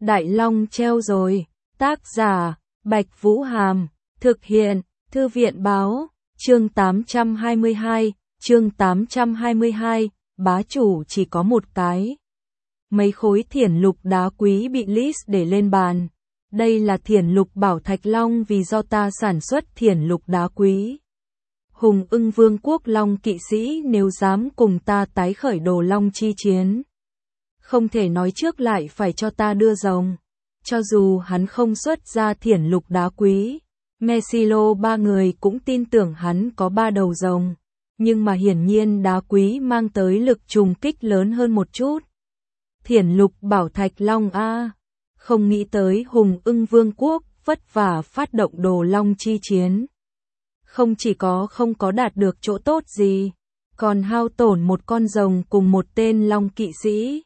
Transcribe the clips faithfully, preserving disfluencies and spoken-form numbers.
Đại Long treo rồi. Tác giả, Bạch Vũ Hàm. Thực hiện, Thư viện Báo. Chương tám trăm hai mươi hai. Chương tám trăm hai mươi hai. Bá chủ chỉ có một cái. Mấy khối thiển lục đá quý bị Liz để lên bàn. Đây là thiển lục bảo thạch long vì do ta sản xuất thiển lục đá quý. Hùng ưng vương quốc long kỵ sĩ nếu dám cùng ta tái khởi đồ long chi chiến. Không thể nói trước lại phải cho ta đưa rồng. Cho dù hắn không xuất ra thiển lục đá quý, Mesilo ba người cũng tin tưởng hắn có ba đầu rồng. Nhưng mà hiển nhiên đá quý mang tới lực trùng kích lớn hơn một chút. Thiển lục bảo thạch long a, không nghĩ tới hùng ưng vương quốc vất vả phát động đồ long chi chiến. Không chỉ có không có đạt được chỗ tốt gì, còn hao tổn một con rồng cùng một tên long kỵ sĩ.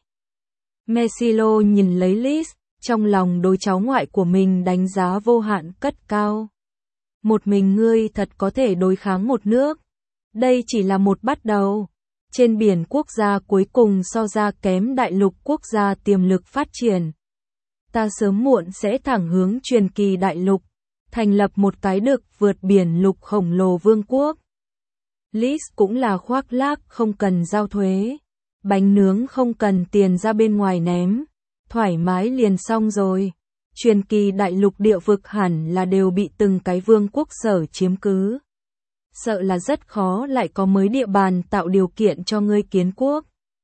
Mesilo nhìn lấy Liz, trong lòng đối cháu ngoại của mình đánh giá vô hạn cất cao. Một mình ngươi thật có thể đối kháng một nước. Đây chỉ là một bắt đầu. Trên biển quốc gia cuối cùng so ra kém đại lục quốc gia tiềm lực phát triển. Ta sớm muộn sẽ thẳng hướng truyền kỳ đại lục, thành lập một cái đực vượt biển lục khổng lồ vương quốc. Liz cũng là khoác lác không cần giao thuế. Bánh nướng không cần tiền ra bên ngoài ném. Thoải mái liền xong rồi. Truyền kỳ đại lục địa vực hẳn là đều bị từng cái vương quốc sở chiếm cứ. Sợ là rất khó lại có mới địa bàn tạo điều kiện cho ngươi kiến quốc.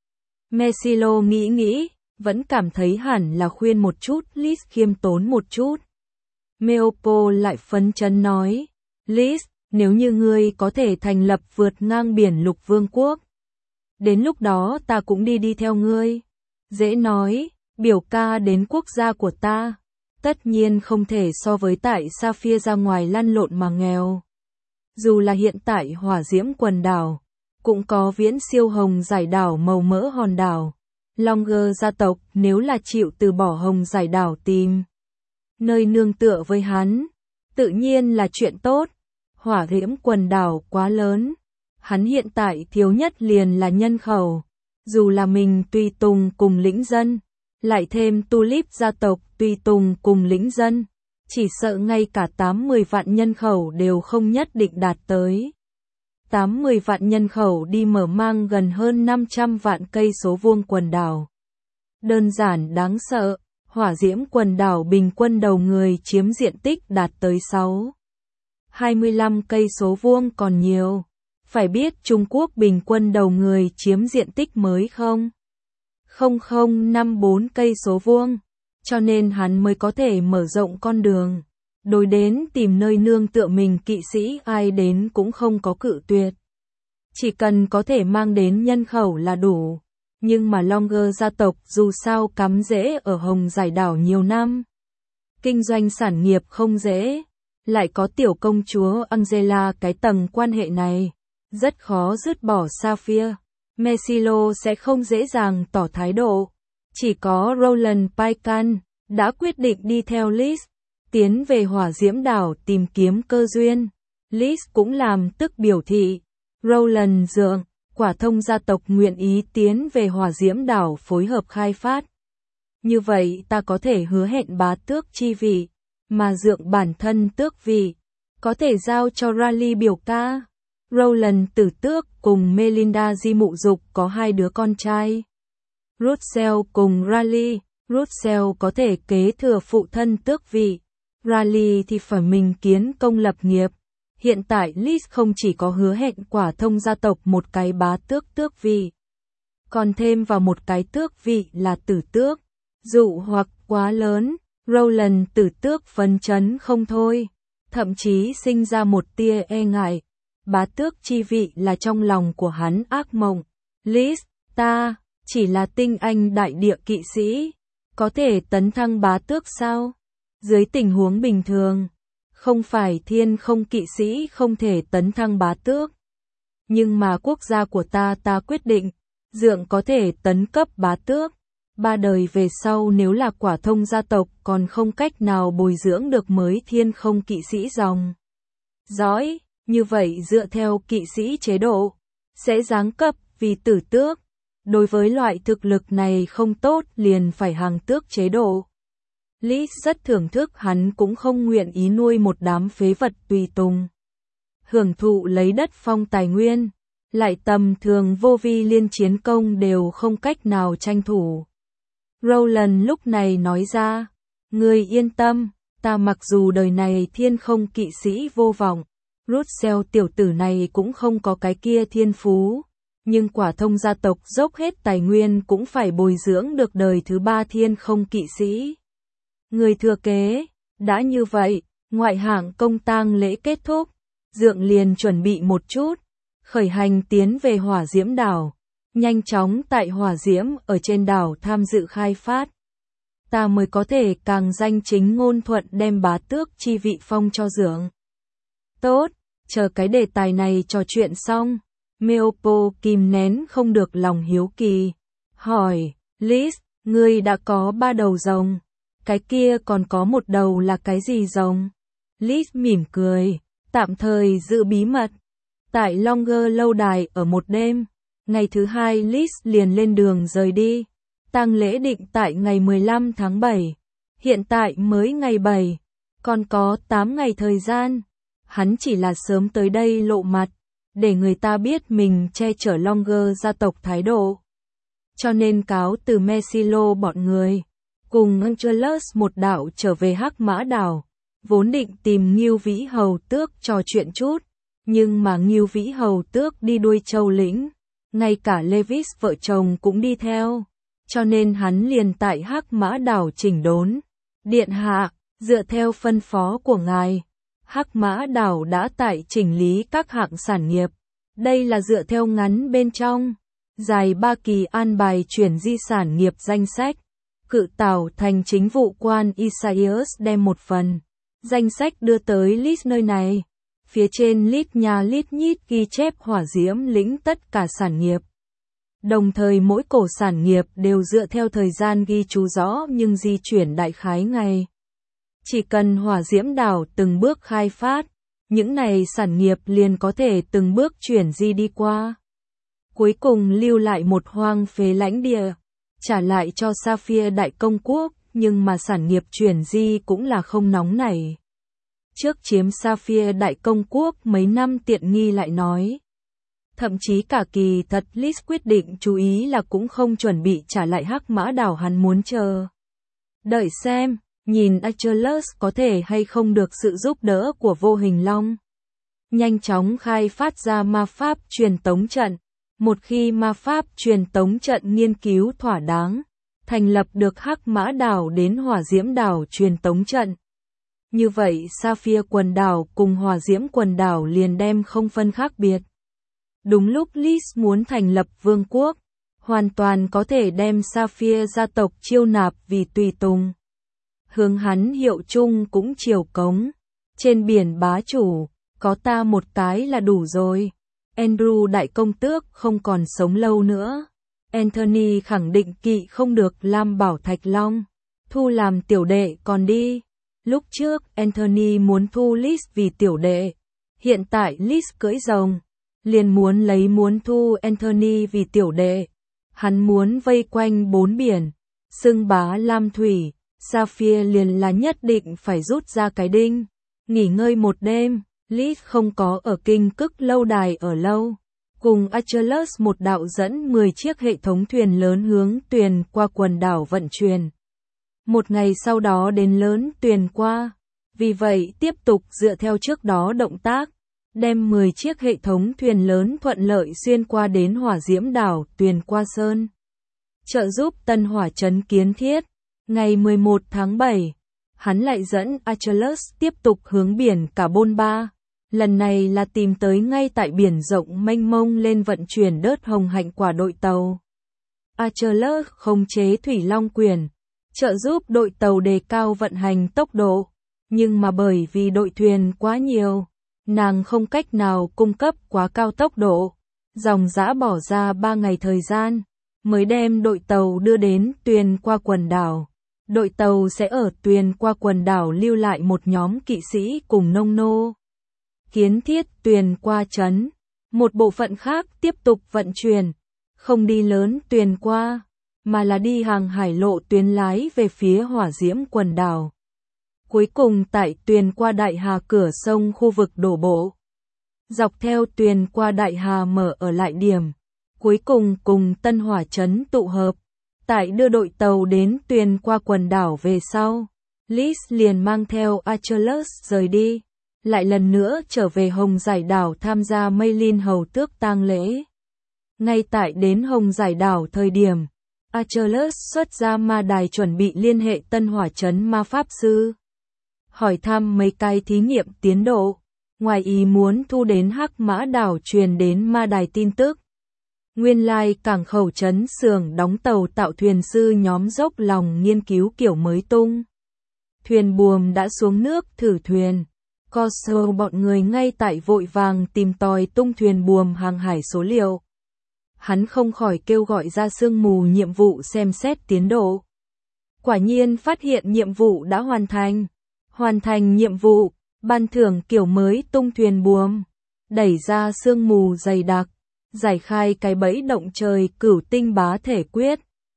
Mesilo nghĩ nghĩ, vẫn cảm thấy hẳn là khuyên một chút Liz khiêm tốn một chút. Meopo lại phấn chấn nói, Liz, nếu như ngươi có thể thành lập vượt ngang biển lục vương quốc, đến lúc đó ta cũng đi đi theo ngươi. Dễ nói, biểu ca đến quốc gia của ta, tất nhiên không thể so với tại Sapphire ra ngoài lăn lộn mà nghèo. Dù là hiện tại hỏa diễm quần đảo, cũng có viễn siêu hồng giải đảo màu mỡ hòn đảo. Longer gia tộc nếu là chịu từ bỏ hồng giải đảo tìm nơi nương tựa với hắn, tự nhiên là chuyện tốt. Hỏa diễm quần đảo quá lớn, hắn hiện tại thiếu nhất liền là nhân khẩu. Dù là mình tùy tùng cùng lĩnh dân, lại thêm Tulip gia tộc tùy tùng cùng lĩnh dân, chỉ sợ ngay cả tám mươi vạn nhân khẩu đều không nhất định đạt tới. tám mươi vạn nhân khẩu đi mở mang gần hơn năm trăm vạn cây số vuông quần đảo. Đơn giản đáng sợ, hỏa diễm quần đảo bình quân đầu người chiếm diện tích đạt tới sáu hai mươi lăm cây số vuông còn nhiều. Phải biết Trung Quốc bình quân đầu người chiếm diện tích mới không? không không năm bốn cây số vuông. Cho nên hắn mới có thể mở rộng con đường. Đối đến tìm nơi nương tựa mình kỵ sĩ ai đến cũng không có cự tuyệt. Chỉ cần có thể mang đến nhân khẩu là đủ. Nhưng mà Longer gia tộc dù sao cắm rễ ở hồng giải đảo nhiều năm. Kinh doanh sản nghiệp không dễ. Lại có tiểu công chúa Angela cái tầng quan hệ này. Rất khó dứt bỏ Sapphire. Mesilo sẽ không dễ dàng tỏ thái độ. Chỉ có Roland Paikan đã quyết định đi theo Liz, tiến về hỏa diễm đảo tìm kiếm cơ duyên. Liz cũng làm tức biểu thị. Roland dượng, quả thông gia tộc nguyện ý tiến về hỏa diễm đảo phối hợp khai phát. Như vậy ta có thể hứa hẹn bá tước chi vị, mà dượng bản thân tước vị, có thể giao cho Raleigh biểu ca. Roland tử tước cùng Melinda di mụ dục có hai đứa con trai. Russell cùng Raleigh, Russell có thể kế thừa phụ thân tước vị, Raleigh thì phải mình kiến công lập nghiệp. Hiện tại Liz không chỉ có hứa hẹn quả thông gia tộc một cái bá tước tước vị, còn thêm vào một cái tước vị là tử tước. Dụ hoặc quá lớn, Roland tử tước phấn chấn không thôi, thậm chí sinh ra một tia e ngại. Bá tước chi vị là trong lòng của hắn ác mộng. Liz, ta chỉ là tinh anh đại địa kỵ sĩ, có thể tấn thăng bá tước sao? Dưới tình huống bình thường, không phải thiên không kỵ sĩ không thể tấn thăng bá tước. Nhưng mà quốc gia của ta ta quyết định, dượng có thể tấn cấp bá tước. Ba đời về sau nếu là quả thông gia tộc còn không cách nào bồi dưỡng được mới thiên không kỵ sĩ dòng dõi, như vậy dựa theo kỵ sĩ chế độ, sẽ giáng cấp vì tử tước. Đối với loại thực lực này không tốt liền phải hàng tước chế độ. Lis rất thưởng thức hắn cũng không nguyện ý nuôi một đám phế vật tùy tùng. Hưởng thụ lấy đất phong tài nguyên, lại tầm thường vô vi liên chiến công đều không cách nào tranh thủ. Roland lúc này nói ra, ngươi yên tâm, ta mặc dù đời này thiên không kỵ sĩ vô vọng, Russell tiểu tử này cũng không có cái kia thiên phú, nhưng quả thông gia tộc dốc hết tài nguyên cũng phải bồi dưỡng được đời thứ ba thiên không kỵ sĩ. Người thừa kế, đã như vậy, ngoại hạng công tang lễ kết thúc, Dượng liền chuẩn bị một chút, khởi hành tiến về hỏa diễm đảo, nhanh chóng tại hỏa diễm ở trên đảo tham dự khai phát. Ta mới có thể càng danh chính ngôn thuận đem bá tước chi vị phong cho Dượng. Tốt, chờ cái đề tài này trò chuyện xong, Meopo kìm nén không được lòng hiếu kỳ, hỏi, Lis, ngươi đã có ba đầu rồng, cái kia còn có một đầu là cái gì rồng? Lis mỉm cười, tạm thời giữ bí mật. Tại Longer lâu đài ở một đêm, ngày thứ hai Lis liền lên đường rời đi. Tang lễ định tại ngày mười lăm tháng bảy, hiện tại mới ngày bảy, còn có tám ngày thời gian. Hắn chỉ là sớm tới đây lộ mặt, để người ta biết mình che chở Longer gia tộc thái độ. Cho nên cáo từ Mesilo bọn người, cùng Angelus một đạo trở về Hắc Mã Đảo, vốn định tìm Ngưu Vĩ Hầu Tước trò chuyện chút, nhưng mà Ngưu Vĩ Hầu Tước đi đuôi Châu Lĩnh, ngay cả Levis vợ chồng cũng đi theo, cho nên hắn liền tại Hắc Mã Đảo chỉnh đốn. Điện hạ, dựa theo phân phó của ngài, Hắc Mã Đảo đã tại chỉnh lý các hạng sản nghiệp, đây là dựa theo ngắn bên trong, dài ba kỳ an bài chuyển di sản nghiệp danh sách. Cự Tảo thành chính vụ quan Isaias đem một phần danh sách đưa tới Lis nơi này. Phía trên lít nha lít nhít ghi chép hỏa diễm lĩnh tất cả sản nghiệp. Đồng thời mỗi cổ sản nghiệp đều dựa theo thời gian ghi chú rõ nhưng di chuyển đại khái ngày. Chỉ cần hỏa diễm đảo từng bước khai phát, những này sản nghiệp liền có thể từng bước chuyển di đi qua. Cuối cùng lưu lại một hoang phế lãnh địa, trả lại cho Sapphire Đại Công Quốc, nhưng mà sản nghiệp chuyển di cũng là không nóng nảy. Trước chiếm Sapphire Đại Công Quốc mấy năm tiện nghi lại nói. Thậm chí cả kỳ thật Lis quyết định chú ý là cũng không chuẩn bị trả lại Hắc Mã Đảo, hắn muốn chờ. Đợi xem, nhìn Achilles có thể hay không được sự giúp đỡ của Vô Hình Long. Nhanh chóng khai phát ra ma pháp truyền tống trận. Một khi ma pháp truyền tống trận nghiên cứu thỏa đáng, thành lập được Hắc Mã Đảo đến Hỏa Diễm Đảo truyền tống trận. Như vậy Sapphire quần đảo cùng Hỏa Diễm quần đảo liền đem không phân khác biệt. Đúng lúc Lis muốn thành lập vương quốc, hoàn toàn có thể đem Sapphire gia tộc chiêu nạp vì tùy tùng. Hướng hắn hiệu chung cũng chiều cống. Trên biển bá chủ, có ta một cái là đủ rồi. Andrew đại công tước không còn sống lâu nữa. Anthony khẳng định kỵ không được Lam Bảo Thạch Long. Thu làm tiểu đệ còn đi. Lúc trước Anthony muốn thu Lis vì tiểu đệ. Hiện tại Lis cưỡi rồng, liền muốn lấy muốn thu Anthony vì tiểu đệ. Hắn muốn vây quanh bốn biển, xưng bá Lam Thủy. Sapphire liền là nhất định phải rút ra cái đinh. Nghỉ ngơi một đêm, Lis không có ở Kinh Cức lâu đài ở lâu. Cùng Achilles một đạo dẫn mười chiếc hệ thống thuyền lớn hướng Tuyền qua quần đảo vận chuyển. Một ngày sau đó đến lớn Tuyền qua. Vì vậy tiếp tục dựa theo trước đó động tác, đem mười chiếc hệ thống thuyền lớn thuận lợi xuyên qua đến Hỏa Diễm Đảo Tuyền qua Sơn. Trợ giúp Tân Hỏa Trấn kiến thiết. Ngày mười một tháng bảy, hắn lại dẫn Achilles tiếp tục hướng biển Carbon ba. Lần này là tìm tới ngay tại biển rộng mênh mông lên vận chuyển đớt hồng hạnh quả đội tàu. Achilles khống chế Thủy Long Quyền, trợ giúp đội tàu đề cao vận hành tốc độ. Nhưng mà bởi vì đội thuyền quá nhiều, nàng không cách nào cung cấp quá cao tốc độ. Dòng dã bỏ ra ba ngày thời gian, mới đem đội tàu đưa đến Tuyền qua quần đảo. Đội tàu sẽ ở Tuyền qua quần đảo lưu lại một nhóm kỵ sĩ cùng nông nô. Kiến thiết Tuyền qua trấn. Một bộ phận khác tiếp tục vận chuyển, không đi lớn Tuyền qua, mà là đi hàng hải lộ tuyến lái về phía hỏa diễm quần đảo. Cuối cùng tại Tuyền qua Đại Hà cửa sông khu vực đổ bộ. Dọc theo Tuyền qua Đại Hà mở ở lại điểm. Cuối cùng cùng Tân Hỏa trấn tụ hợp. Tại đưa đội tàu đến Tuyền qua quần đảo về sau. Liz liền mang theo Achilles rời đi. Lại lần nữa trở về Hồng Giải đảo tham gia Mây Linh hầu tước tang lễ. Ngay tại đến Hồng Giải đảo thời điểm, Achilles xuất ra ma đài chuẩn bị liên hệ Tân Hỏa trấn ma pháp sư. Hỏi thăm mấy cái thí nghiệm tiến độ, ngoài ý muốn thu đến Hắc Mã đảo truyền đến ma đài tin tức. Nguyên lai cảng khẩu trấn xưởng đóng tàu tạo thuyền sư nhóm dốc lòng nghiên cứu kiểu mới tung. Thuyền buồm đã xuống nước thử thuyền. Corso bọn người ngay tại vội vàng tìm tòi tung thuyền buồm hàng hải số liệu. Hắn không khỏi kêu gọi ra sương mù nhiệm vụ xem xét tiến độ. Quả nhiên phát hiện nhiệm vụ đã hoàn thành. Hoàn thành nhiệm vụ, ban thưởng kiểu mới tung thuyền buồm. Đẩy ra sương mù dày đặc. Giải khai cái bẫy động trời cửu tinh bá thể quyết.